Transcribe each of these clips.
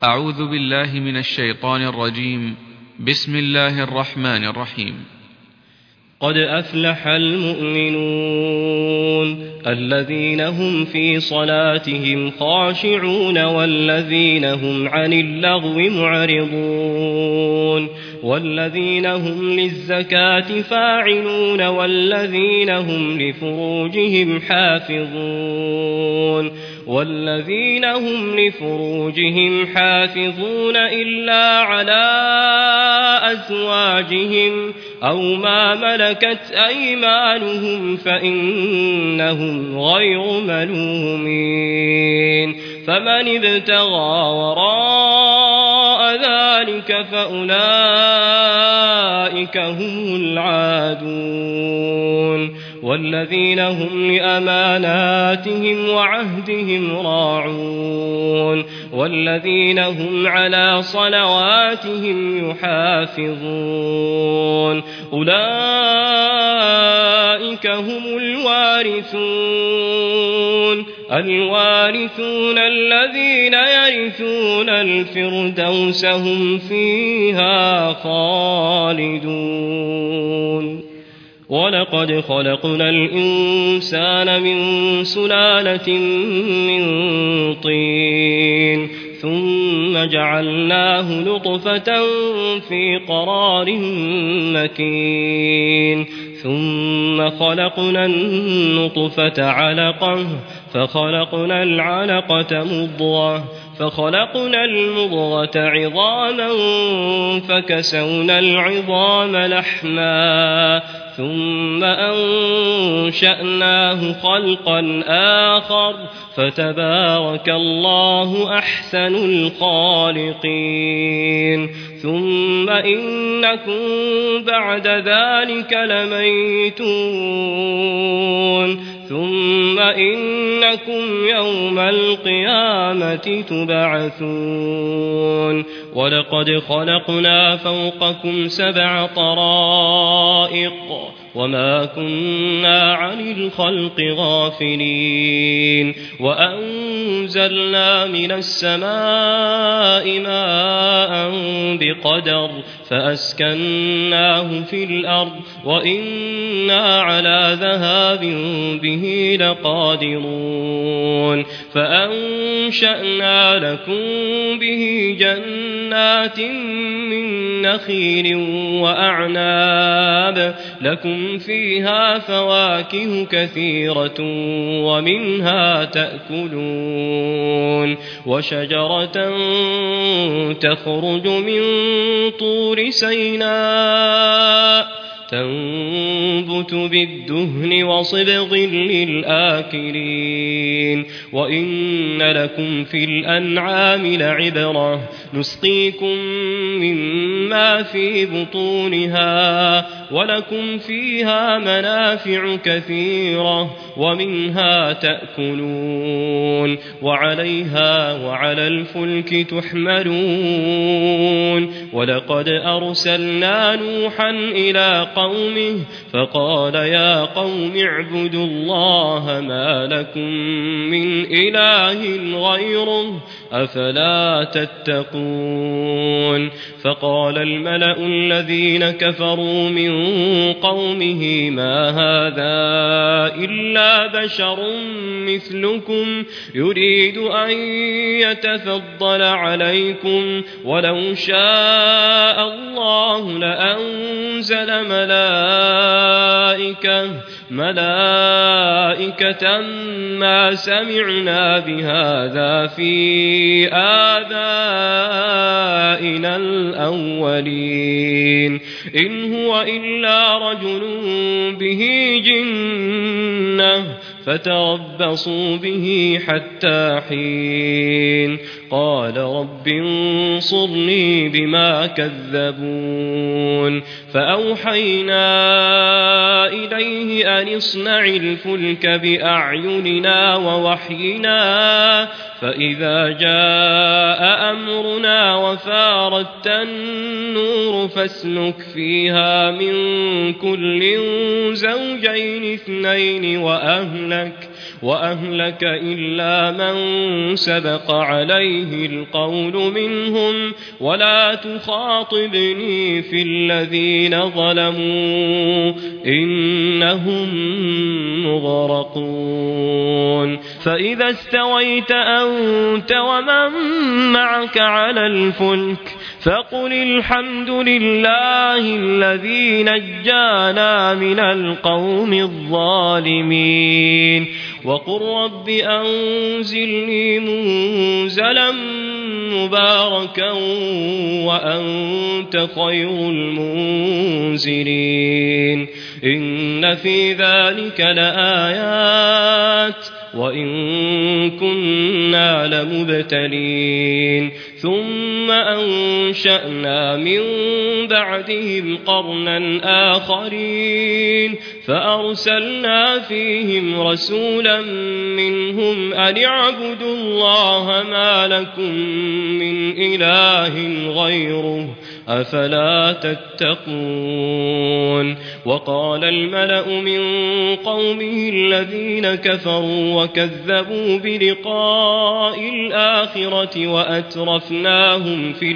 أعوذ بالله من الشيطان الرجيم. بسم الله الرحمن الرحيم. قد أفلح المؤمنون الذين هم في صلاتهم خاشعون والذين هم عن اللغو معرضون والذين هم للزكاة فاعلون والذين هم لفروجهم حافظون إلا على أزواجهم أو ما ملكت أيمانهم فإنهم غير ملومين فمن ابتغى وراء ذلك فأولئك هم العادون والذين هم لأماناتهم وعهدهم راعون والذين هم على صلواتهم يحافظون أولئك هم الوارثون الذين يرثون الفردوس هم فيها خالدون ولقد خلقنا الإنسان من سلالة من طين ثم جعلناه نطفة في قرار مكين ثم خلقنا النطفة علقة فخلقنا العلقة مضغة فخلقنا المضغة عظاما فكسونا العظام لحما ثم أنشأناه خلقا آخر فتبارك الله أحسن الخالقين ثم إنكم بعد ذلك لميتون ثم إنكم يوم القيامة تبعثون ولقد خلقنا فوقكم 7 طرائق وما كنا عن الخلق غافلين وأنزلنا من السماء ماء بقدر فأسكناه في الأرض وإنا على ذهاب به لقادرون فأنشأنا لكم به جنات من نخيل وأعناب لكم فيها فواكه كثيرة ومنها تأكلون وشجرة تخرج من طور سيناء تنبت بالدهن وصبغ للآكلين وإن لكم في الأنعام لعبرة نسقيكم مما في بطونها ولكم فيها منافع كثيرة ومنها تأكلون وعليها وعلى الفلك تحملون ولقد أرسلنا نوحا إلى قومه فقال يا قوم اعبدوا الله ما لكم من إله غيره أفلا تتقون فقال الملأ الذين كفروا من قومه ما هذا إلا بشر مثلكم يريد أن يتفضل عليكم ولو شاء الله لأنزل ملائكة ما سمعنا بهذا في آبائنا الأولين إن هو إلا رجل به جنة فتربصوا به حتى حين قال رب انصرني بما كذبون فأوحينا إليه أن اصنع الفلك بأعيننا ووحينا فإذا جاء أمرنا وفارت النور فاسلك فيها من كل زوجين 2 وأهلك إلا من سبق عليه القول منهم ولا تخاطبني في الذين ظلموا إنهم مغرقون فإذا استويت أنت ومن معك على الفلك فقل الحمد لله الذي نجانا من القوم الظالمين وقل رب أنزلني منزلا مباركا وأنت خير المنزلين إن في ذلك لآيات وإن كنا لمبتلين ثم أنشأنا من بعدهم قرنا آخرين فأرسلنا فيهم رسولا منهم أن اعبدوا الله ما لكم من إله غيره أفلا تتقون وقال الملأ من قومه الذين كفروا وكذبوا بلقاء الآخرة وأترفناهم في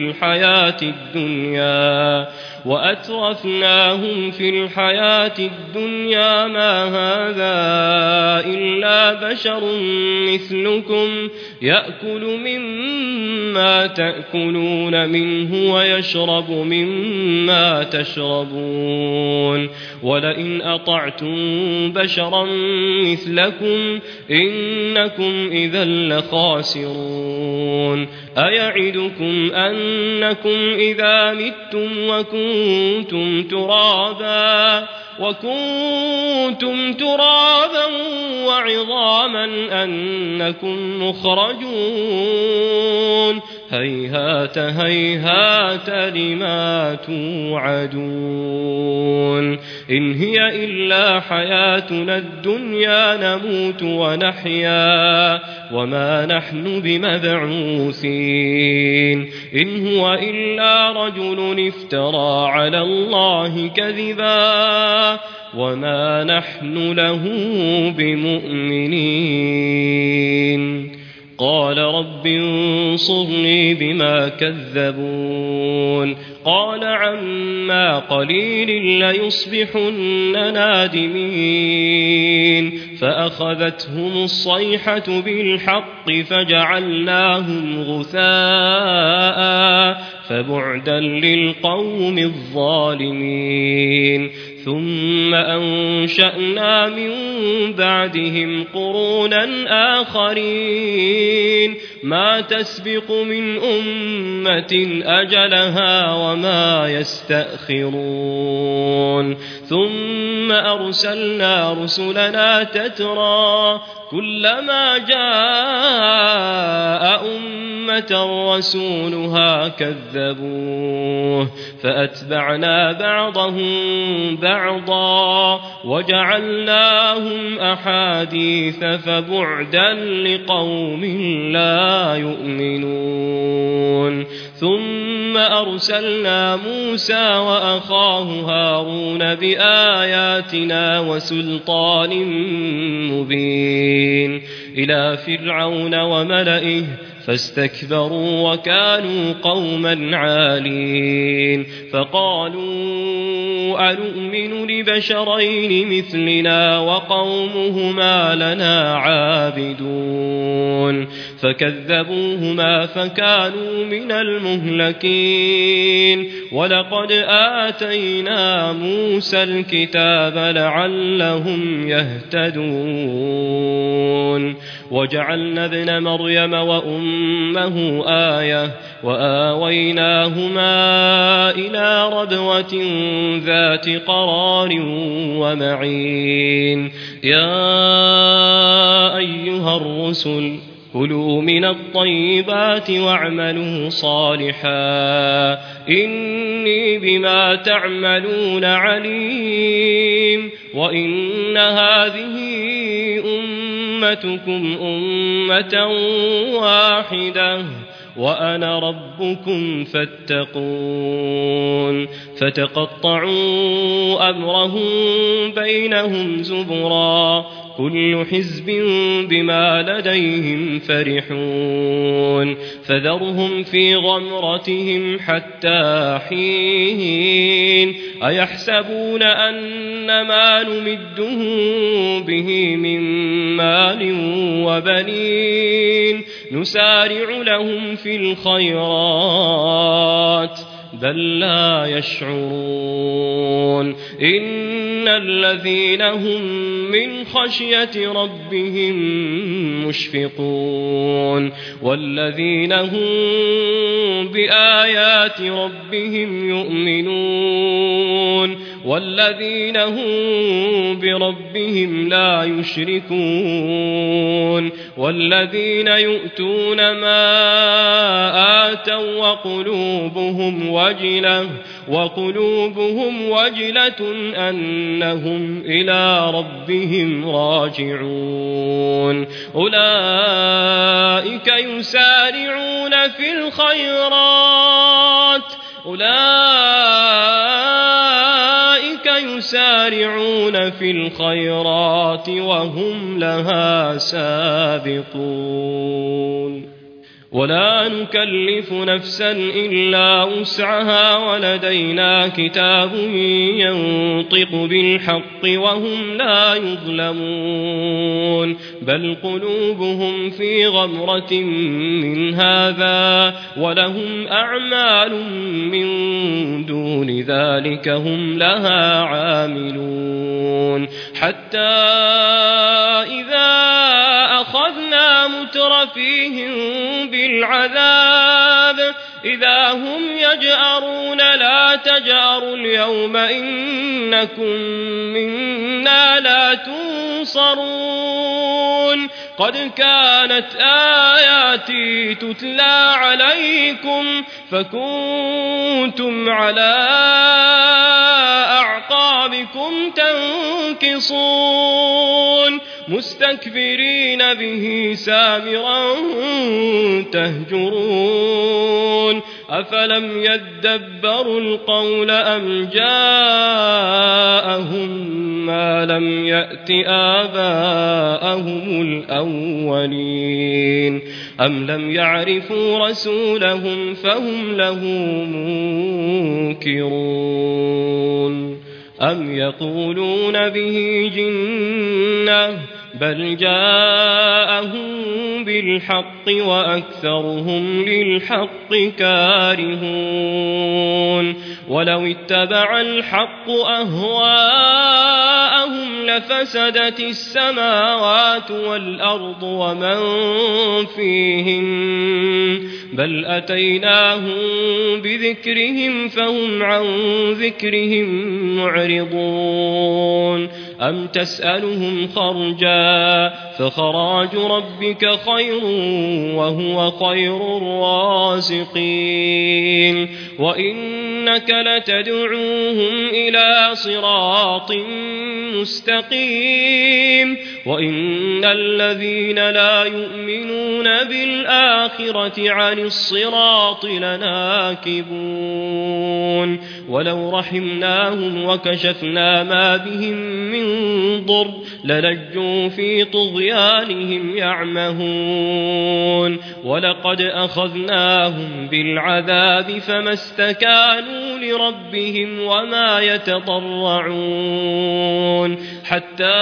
الحياة الدنيا ما هذا إلا بشر مثلكم يأكل مما تأكلون منه ويشرب مما تشربون ولئن أطعتم بشرا مثلكم إنكم إذا لخاسرون أيعدكم أنكم إذا متم وكنتم ترابا وعظاما أنكم مخرجون هيهات هيهات لما توعدون إن هي إلا حياتنا الدنيا نموت ونحيا وما نحن بمبعوثين إن هو إلا رجل افترى على الله كذبا وما نحن له بمؤمنين قال رب انصرني بما كذبون قال عما قليل ليصبحن نادمين فأخذتهم الصيحة بالحق فجعلناهم غثاء فبعدا للقوم الظالمين ثم أنشأنا من بعدهم قرونا آخرين ما تسبق من أمة أجلها وما يستأخرون ثم أرسلنا رسلنا تترى كلما جاء أمة رسولها كذبوه فأتبعنا بعضهم بعضا وجعلناهم أحاديث فبعدا لقوم لا يؤمنون ثم أرسلنا موسى وأخاه هارون بآياتنا وسلطان مبين إلى فرعون وملئه فاستكبروا وكانوا قوما عالين فقالوا أنؤمن لبشرين مثلنا وقومهما لنا عابدون فكذبوهما فكانوا من المهلكين ولقد آتينا موسى الكتاب لعلهم يهتدون وجعلنا ابن مريم وأمه آية وآويناهما إلى ربوة ذات قرار ومعين يا أيها الرسل كلوا من الطيبات واعملوا صالحا إني بما تعملون عليم وإن هذه أمتكم أمة واحدة وأنا ربكم فاتقون فتقطعوا أمرهم بينهم زبرا كل حزب بما لديهم فرحون فذرهم في غمرتهم حتى حين أيحسبون أن ما نمدهم به من مال وبنين نسارع لهم في الخيرات بل لا يشعرون إن الذين هم من خشية ربهم مشفقون والذين هم بآيات ربهم يؤمنون والذين هم بربهم لا يشركون والذين يؤتون ما آتوا وقلوبهم وجلة أنهم إلى ربهم راجعون أولئك يسارعون في الخيرات وهم لها سابقون ولا نكلف نفسا إلا وسعها ولدينا كتاب ينطق بالحق وهم لا يظلمون بل قلوبهم في غمرة من هذا ولهم أعمال من دون ذلك هم لها عاملون حتى إذا أخذنا مترفيهم بالعذاب إذا هم يجأرون لا تجأروا اليوم إنكم منا لا تنصرون قد كانت آياتي تتلى عليكم فكنتم على أعقابكم تنكصون مستكبرين به سامرا تهجرون أفلم يدبروا القول أم جاءهم ما لم يأت آباءهم الأولين أم لم يعرفوا رسولهم فهم له منكرون أم يقولون به جنة بل جاءهم بالحق وأكثرهم للحق كارهون ولو اتبع الحق أهواءهم لفسدت السماوات والأرض ومن فيهن بل أتيناهم بذكرهم فهم عن ذكرهم معرضون أم تسألهم خرجا فخراج ربك خير وهو خير الرازقين وإنك لتدعوهم إلى صراط مستقيم وإن الذين لا يؤمنون بالآخرة عن الصراط لناكبون ولو رحمناهم وكشفنا ما بهم من ضر للجوا في طغيانهم يعمهون ولقد أخذناهم بالعذاب فما استكانوا لربهم وما يتضرعون حتى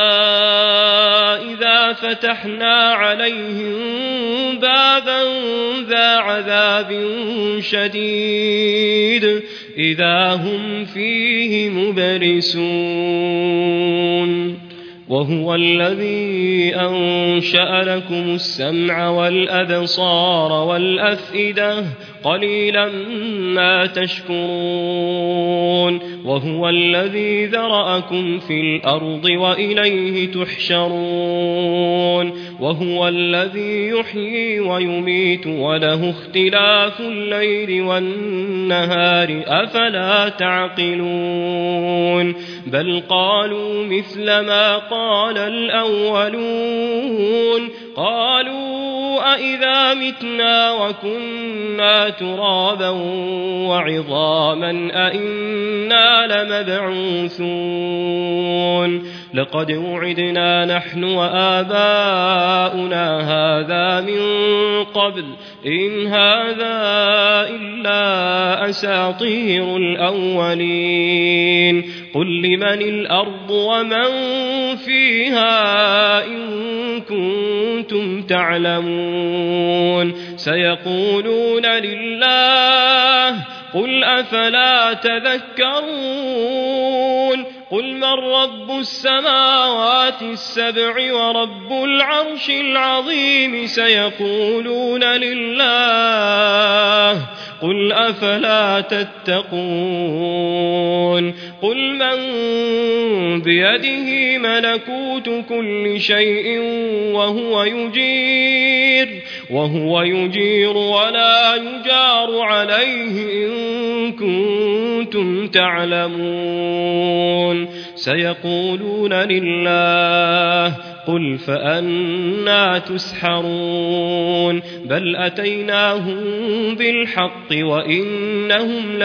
إذا فتحنا عليهم بابا ذا عذاب شديد إذا هم فيه مبلسون وهو الذي أنشأ لكم السمع والأبصار والأفئدة قليلا ما تشكرون وهو الذي ذرأكم في الأرض وإليه تحشرون وهو الذي يحيي ويميت وله اختلاف الليل والنهار أفلا تعقلون بل قالوا مثل ما قال الأولون قالوا أإذا متنا وكنا ترابا وعظاما أإنا لمبعوثون لقد وعدنا نحن وآباؤنا هذا من قبل إن هذا إلا أساطير الأولين قل لمن الأرض ومن فيها إن كنتم تعلمون سيقولون لله قل أفلا تذكرون قل من رب السماوات السبع ورب العرش العظيم سيقولون لله قل أفلا تتقون قل من بيده ملكوت كل شيء وهو يجير ولا يجار عليه إن كنتم تعلمون سيقولون لله قل فأنى تسحرون بل أتيناهم بالحق وإنهم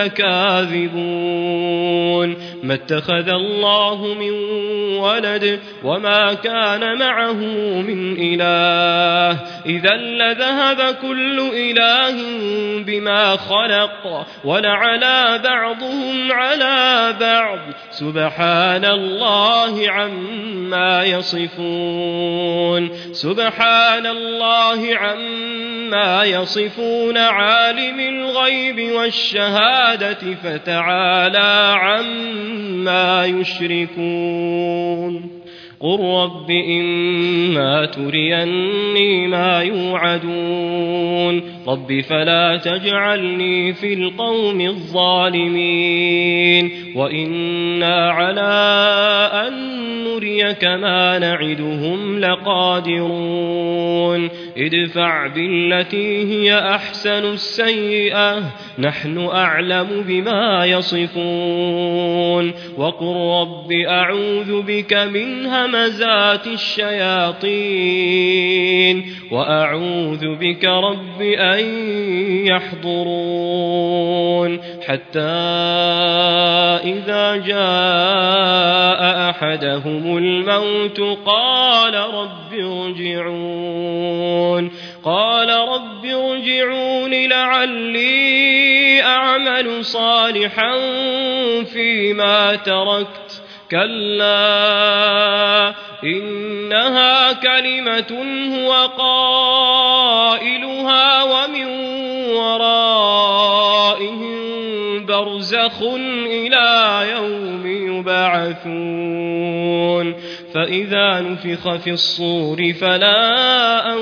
لكاذبون ما اتخذ الله من ولد وما كان معه من إله إذا لذهب كل إله بما خلق ولعلى بعضهم على بعض سبحان الله عما يصفون عالم الغيب والشهادة فتعالى عما يشركون قل رب إما تريني ما يوعدون رب فلا تجعلني في القوم الظالمين وإنا على أن نريك ما نعدهم لقادرون ادفع بالتي هي أحسن السيئة نحن أعلم بما يصفون وقل رب أعوذ بك من همزات الشياطين وأعوذ بك رب أن يحضرون حتى إذا جاء أحدهم الموت قال رب ارجعون لعلي أعمل صالحا فيما تركت كلا إنها كلمة هو قائلها ومن ورائهم برزخ إلى يوم يبعثون فإذا نفخ في الصور فلا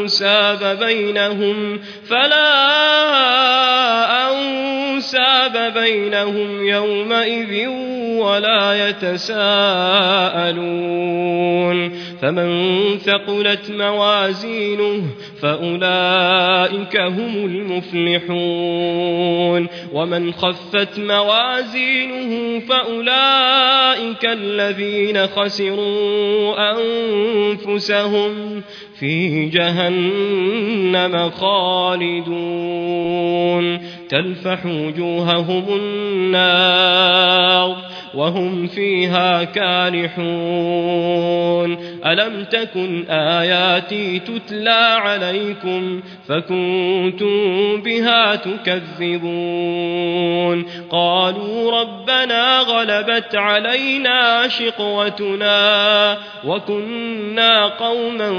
أنساب بينهم يومئذ ولا يتساءلون فمن ثقلت موازينه فأولئك هم المفلحون ومن خفت موازينه فأولئك الذين خسروا أنفسهم في جهنم خالدون تلفح وجوههم النار وهم فيها كالحون ألم تكن آياتي تتلى عليكم فكنتم بها تكذبون قالوا ربنا غلبت علينا شقوتنا وكنا قوما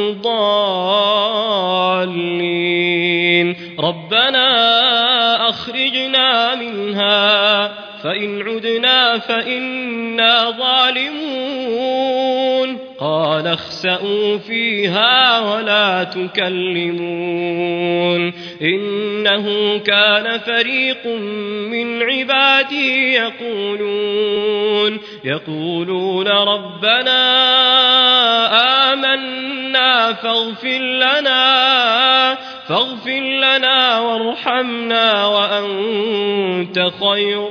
ضالين ربنا أخرجنا منها فإن عدنا فإنا ظالمون قال اخسئوا فيها ولا تكلمون إنه كان فريق من عبادي يقولون ربنا آمنا فاغفر لنا وارحمنا وأنت خير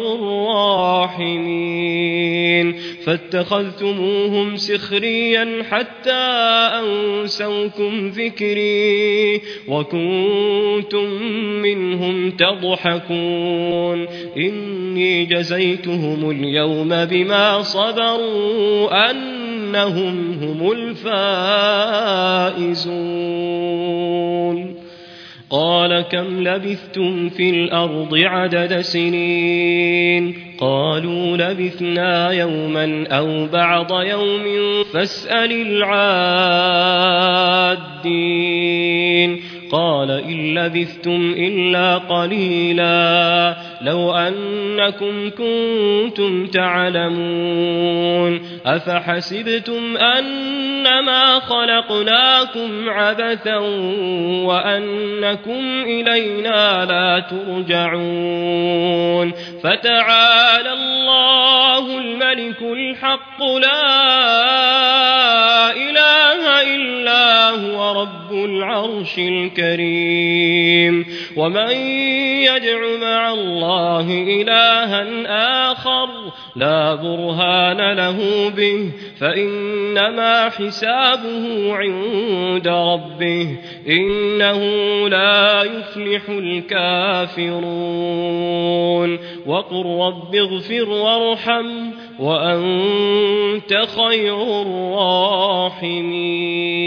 الراحمين فاتخذتموهم سخريا حتى أنسوكم ذكري وكنتم منهم تضحكون إني جزيتهم اليوم بما صبروا أن أنهم هم الفائزون. قال كم لبثتم في الأرض عدد سنين؟ قالوا لبثنا يوما أو بعض يوم فاسأل العادين. قال إن لبثتم إلا قليلا لو أنكم كنتم تعلمون. أفحسبتم أنما خلقناكم عبثا وأنكم إلينا لا ترجعون. فتعالى الله الملك الحق لا إله إلا هو رب العرش الكريم. ومن يدع مع الله إلها آخر لا برهان له به فإنما حسابه عند ربه إنه لا يفلح الكافرون. وقل رب اغفر وارحم وأنت خير الراحمين.